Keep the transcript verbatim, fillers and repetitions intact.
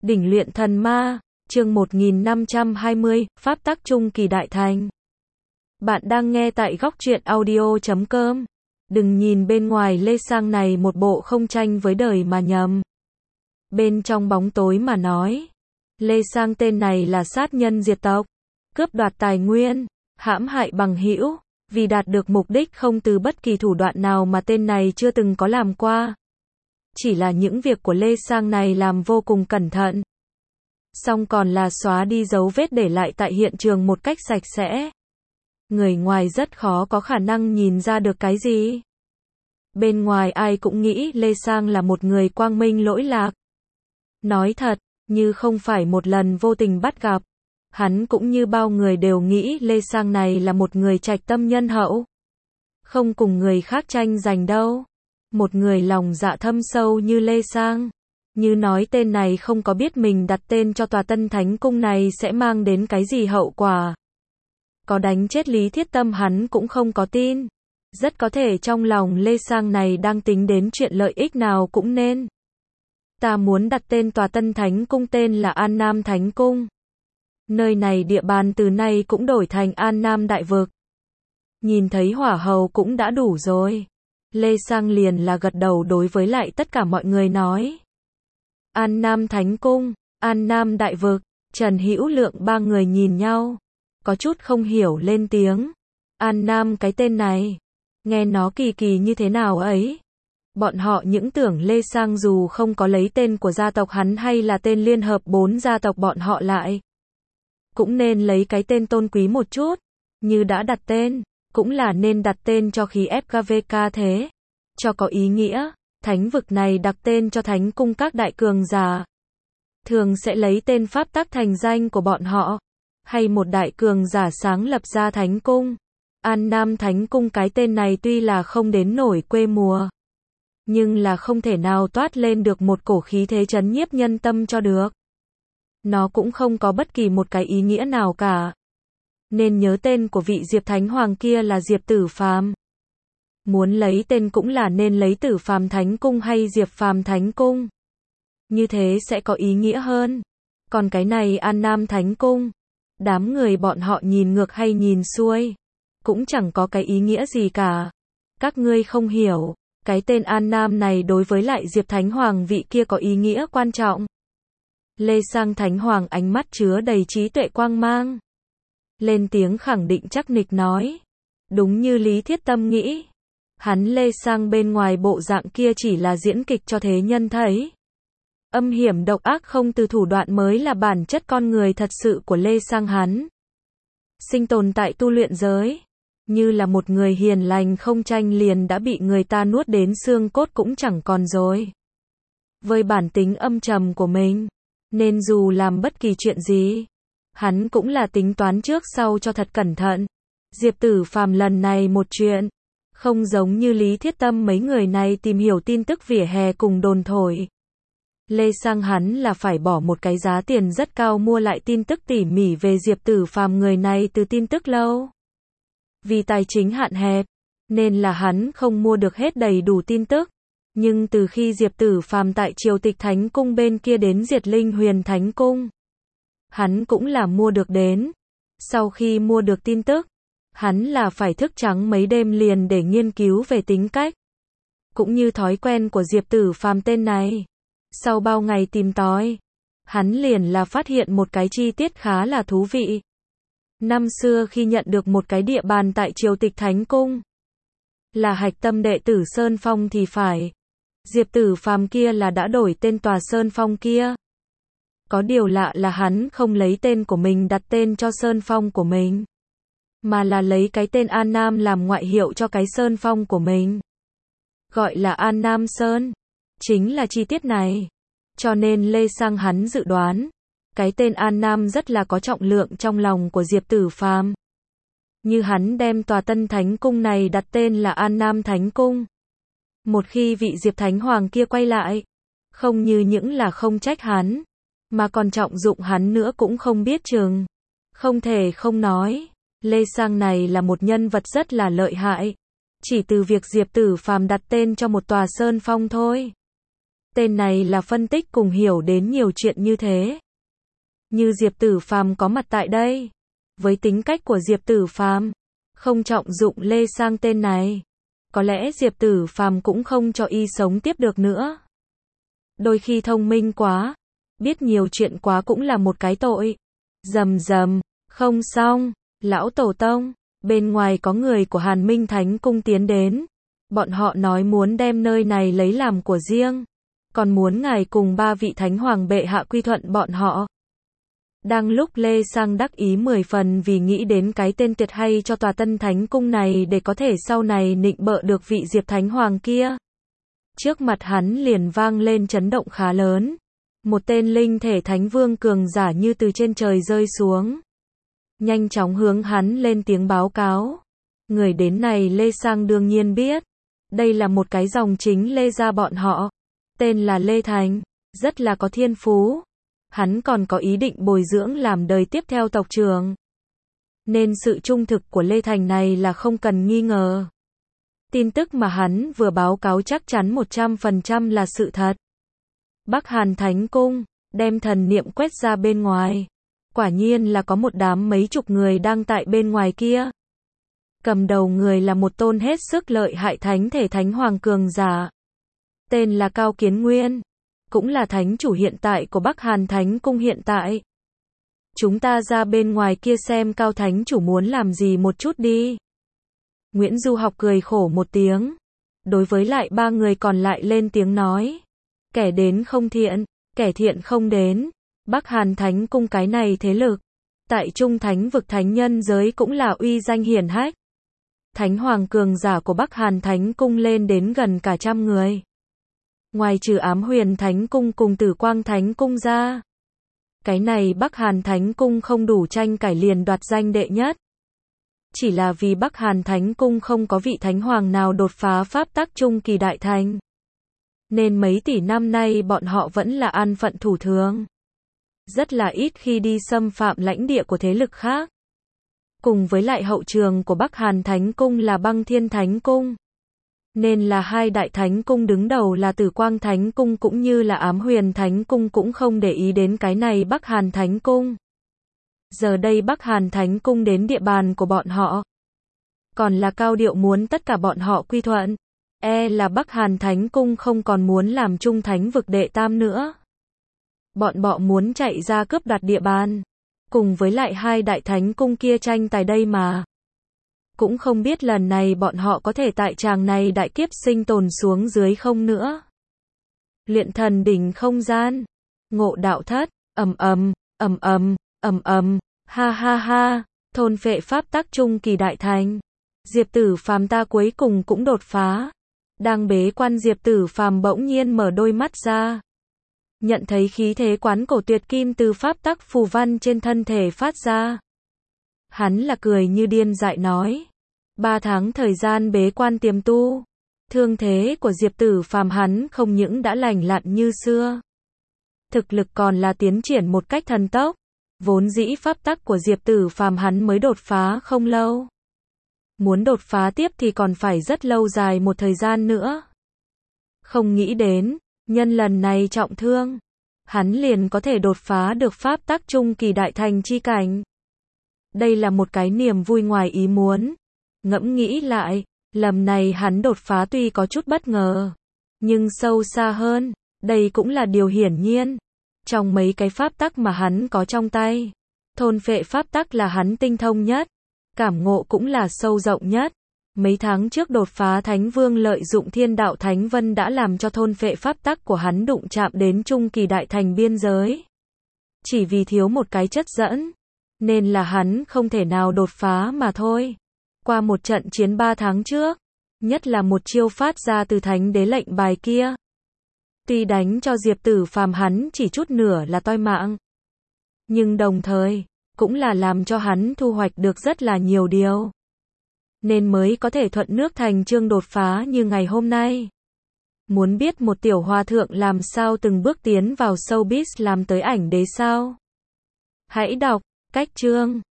Đỉnh luyện thần ma, chương một nghìn năm trăm hai mươi, Pháp tắc trung kỳ đại thành. Bạn đang nghe tại góc truyện audio chấm com. Đừng nhìn bên ngoài Lê Sang này một bộ không tranh với đời mà nhầm. Bên trong bóng tối mà nói, Lê Sang tên này là sát nhân diệt tộc, cướp đoạt tài nguyên, hãm hại bằng hữu, vì đạt được mục đích không từ bất kỳ thủ đoạn nào mà tên này chưa từng có làm qua. Chỉ là những việc của Lê Sang này làm vô cùng cẩn thận. Xong còn là xóa đi dấu vết để lại tại hiện trường một cách sạch sẽ. Người ngoài rất khó có khả năng nhìn ra được cái gì. Bên ngoài ai cũng nghĩ Lê Sang là một người quang minh lỗi lạc. Nói thật, như không phải một lần vô tình bắt gặp, hắn cũng như bao người đều nghĩ Lê Sang này là một người trạch tâm nhân hậu. Không cùng người khác tranh giành đâu. Một người lòng dạ thâm sâu như Lê Sang, như nói tên này không có biết mình đặt tên cho tòa Tân Thánh Cung này sẽ mang đến cái gì hậu quả. Có đánh chết Lý Thiết Tâm hắn cũng không có tin. Rất có thể trong lòng Lê Sang này đang tính đến chuyện lợi ích nào cũng nên. Ta muốn đặt tên tòa Tân Thánh Cung tên là An Nam Thánh Cung. Nơi này địa bàn từ nay cũng đổi thành An Nam Đại Vực. Nhìn thấy hỏa hầu cũng đã đủ rồi. Lê Sang liền là gật đầu đối với lại tất cả mọi người nói. An Nam Thánh Cung, An Nam Đại Vực, Trần Hữu Lượng ba người nhìn nhau. Có chút không hiểu lên tiếng. An Nam cái tên này, nghe nó kỳ kỳ như thế nào ấy. Bọn họ những tưởng Lê Sang dù không có lấy tên của gia tộc hắn hay là tên liên hợp bốn gia tộc bọn họ lại, cũng nên lấy cái tên tôn quý một chút. Như đã đặt tên, cũng là nên đặt tên cho khí ép ca vê ca thế. Cho có ý nghĩa, thánh vực này đặt tên cho thánh cung các đại cường giả. Thường sẽ lấy tên pháp tắc thành danh của bọn họ. Hay một đại cường giả sáng lập ra thánh cung. An Nam Thánh Cung cái tên này tuy là không đến nổi quê mùa, nhưng là không thể nào toát lên được một cổ khí thế trấn nhiếp nhân tâm cho được. Nó cũng không có bất kỳ một cái ý nghĩa nào cả. Nên nhớ tên của vị Diệp Thánh Hoàng kia là Diệp Tử Phàm. Muốn lấy tên cũng là nên lấy Tử Phàm Thánh Cung hay Diệp Phàm Thánh Cung. Như thế sẽ có ý nghĩa hơn. Còn cái này An Nam Thánh Cung, đám người bọn họ nhìn ngược hay nhìn xuôi, cũng chẳng có cái ý nghĩa gì cả. Các ngươi không hiểu, cái tên An Nam này đối với lại Diệp Thánh Hoàng vị kia có ý nghĩa quan trọng. Lê Sang Thánh Hoàng ánh mắt chứa đầy trí tuệ quang mang. Lên tiếng khẳng định chắc nịch nói. Đúng như Lý Thiết Tâm nghĩ. Hắn Lê Sang bên ngoài bộ dạng kia chỉ là diễn kịch cho thế nhân thấy. Âm hiểm độc ác không từ thủ đoạn mới là bản chất con người thật sự của Lê Sang hắn. Sinh tồn tại tu luyện giới. Như là một người hiền lành không tranh liền đã bị người ta nuốt đến xương cốt cũng chẳng còn rồi. Với bản tính âm trầm của mình, nên dù làm bất kỳ chuyện gì, hắn cũng là tính toán trước sau cho thật cẩn thận. Diệp Tử Phàm lần này một chuyện, không giống như Lý Thiết Tâm mấy người này tìm hiểu tin tức vỉa hè cùng đồn thổi. Lê Sang hắn là phải bỏ một cái giá tiền rất cao mua lại tin tức tỉ mỉ về Diệp Tử Phàm người này từ tin tức lâu. Vì tài chính hạn hẹp, nên là hắn không mua được hết đầy đủ tin tức. Nhưng từ khi Diệp Tử Phàm tại Triều Tịch Thánh Cung bên kia đến Diệt Linh Huyền Thánh Cung, hắn cũng là mua được đến. Sau khi mua được tin tức, hắn là phải thức trắng mấy đêm liền để nghiên cứu về tính cách, cũng như thói quen của Diệp Tử Phàm tên này. Sau bao ngày tìm tòi, hắn liền là phát hiện một cái chi tiết khá là thú vị. Năm xưa khi nhận được một cái địa bàn tại Triều Tịch Thánh Cung, là hạch tâm đệ tử Sơn Phong thì phải. Diệp Tử Phàm kia là đã đổi tên tòa Sơn Phong kia. Có điều lạ là hắn không lấy tên của mình đặt tên cho Sơn Phong của mình, mà là lấy cái tên An Nam làm ngoại hiệu cho cái Sơn Phong của mình. Gọi là An Nam Sơn. Chính là chi tiết này. Cho nên Lê Sang hắn dự đoán, cái tên An Nam rất là có trọng lượng trong lòng của Diệp Tử Phàm. Như hắn đem tòa Tân Thánh Cung này đặt tên là An Nam Thánh Cung. Một khi vị Diệp Thánh Hoàng kia quay lại, không như những là không trách hắn, mà còn trọng dụng hắn nữa cũng không biết chừng. Không thể không nói, Lê Sang này là một nhân vật rất là lợi hại. Chỉ từ việc Diệp Tử Phàm đặt tên cho một tòa sơn phong thôi, Tên này là phân tích cùng hiểu đến nhiều chuyện như thế. Như Diệp Tử Phàm có mặt tại đây. Với tính cách của Diệp Tử Phàm, không trọng dụng Lê Sang tên này. Có lẽ Diệp Tử Phàm cũng không cho y sống tiếp được nữa. Đôi khi thông minh quá, biết nhiều chuyện quá cũng là một cái tội. Rầm rầm, không xong, lão tổ tông, bên ngoài có người của Hàn Minh Thánh Cung tiến đến. Bọn họ nói muốn đem nơi này lấy làm của riêng. Còn muốn ngài cùng ba vị thánh hoàng bệ hạ quy thuận bọn họ. Đang lúc Lê Sang đắc ý mười phần vì nghĩ đến cái tên tuyệt hay cho tòa tân thánh cung này để có thể sau này nịnh bợ được vị Diệp Thánh Hoàng kia. Trước mặt hắn liền vang lên chấn động khá lớn. Một tên linh thể thánh vương cường giả như từ trên trời rơi xuống. Nhanh chóng hướng hắn lên tiếng báo cáo. Người đến này Lê Sang đương nhiên biết. Đây là một cái dòng chính Lê gia bọn họ. Tên là Lê Thành, rất là có thiên phú. Hắn còn có ý định bồi dưỡng làm đời tiếp theo tộc trưởng. Nên sự trung thực của Lê Thành này là không cần nghi ngờ. Tin tức mà hắn vừa báo cáo chắc chắn một trăm phần trăm là sự thật. Bắc Hàn Thánh Cung, đem thần niệm quét ra bên ngoài. Quả nhiên là có một đám mấy chục người đang tại bên ngoài kia. Cầm đầu người là một tôn hết sức lợi hại thánh thể thánh hoàng cường giả. Tên là Cao Kiến Nguyên. Cũng là thánh chủ hiện tại của Bắc Hàn Thánh Cung hiện tại. Chúng ta ra bên ngoài kia xem Cao Thánh chủ muốn làm gì một chút đi. Nguyễn Du Học cười khổ một tiếng. Đối với lại ba người còn lại lên tiếng nói. Kẻ đến không thiện, kẻ thiện không đến. Bắc Hàn Thánh Cung cái này thế lực. Tại Trung Thánh vực thánh nhân giới cũng là uy danh hiển hách. Thánh hoàng cường giả của Bắc Hàn Thánh Cung lên đến gần cả trăm người. Ngoài trừ Ám Huyền Thánh Cung cùng Tử Quang Thánh Cung ra. Cái này Bắc Hàn Thánh Cung không đủ tranh cãi liền đoạt danh đệ nhất. Chỉ là vì Bắc Hàn Thánh Cung không có vị thánh hoàng nào đột phá pháp tắc trung kỳ đại thành. Nên mấy tỷ năm nay bọn họ vẫn là an phận thủ thường. Rất là ít khi đi xâm phạm lãnh địa của thế lực khác. Cùng với lại hậu trường của Bắc Hàn Thánh Cung là Băng Thiên Thánh Cung. Nên là hai đại thánh cung đứng đầu là Tử Quang Thánh Cung cũng như là Ám Huyền Thánh Cung cũng không để ý đến cái này Bắc Hàn Thánh Cung. Giờ đây Bắc Hàn Thánh Cung đến địa bàn của bọn họ. Còn là cao điệu muốn tất cả bọn họ quy thuận. E là Bắc Hàn Thánh Cung không còn muốn làm Trung Thánh vực đệ tam nữa. Bọn bọ muốn chạy ra cướp đoạt địa bàn. Cùng với lại hai đại thánh cung kia tranh tài đây mà. Cũng không biết lần này bọn họ có thể tại tràng này đại kiếp sinh tồn xuống dưới không nữa. Luyện thần đỉnh không gian. Ngộ đạo thất. Ầm ầm, ầm ầm, ầm ầm. Ha ha ha. Thôn phệ pháp tắc trung kỳ đại thành. Diệp Tử Phàm ta cuối cùng cũng đột phá. Đang bế quan Diệp Tử Phàm bỗng nhiên mở đôi mắt ra. Nhận thấy khí thế quán cổ tuyệt kim từ pháp tắc phù văn trên thân thể phát ra. Hắn là cười như điên dại nói. Ba tháng thời gian bế quan tiềm tu. Thương thế của Diệp Tử Phàm hắn không những đã lành lặn như xưa. Thực lực còn là tiến triển một cách thần tốc. Vốn dĩ pháp tắc của Diệp Tử Phàm hắn mới đột phá không lâu. Muốn đột phá tiếp thì còn phải rất lâu dài một thời gian nữa. Không nghĩ đến, nhân lần này trọng thương. Hắn liền có thể đột phá được pháp tắc trung kỳ đại thành chi cảnh. Đây là một cái niềm vui ngoài ý muốn. Ngẫm nghĩ lại, lần này hắn đột phá tuy có chút bất ngờ. Nhưng sâu xa hơn, đây cũng là điều hiển nhiên. Trong mấy cái pháp tắc mà hắn có trong tay, thôn phệ pháp tắc là hắn tinh thông nhất. Cảm ngộ cũng là sâu rộng nhất. Mấy tháng trước đột phá Thánh Vương lợi dụng Thiên Đạo Thánh Vân đã làm cho thôn phệ pháp tắc của hắn đụng chạm đến trung kỳ đại thành biên giới. Chỉ vì thiếu một cái chất dẫn, nên là hắn không thể nào đột phá mà thôi. Qua một trận chiến ba tháng trước, nhất là một chiêu phát ra từ Thánh Đế lệnh bài kia. Tuy đánh cho Diệp Tử Phàm hắn chỉ chút nửa là toi mạng, nhưng đồng thời cũng là làm cho hắn thu hoạch được rất là nhiều điều. Nên mới có thể thuận nước thành trương đột phá như ngày hôm nay. Muốn biết một tiểu hòa thượng làm sao từng bước tiến vào showbiz làm tới ảnh đế sao? Hãy đọc, cách chương.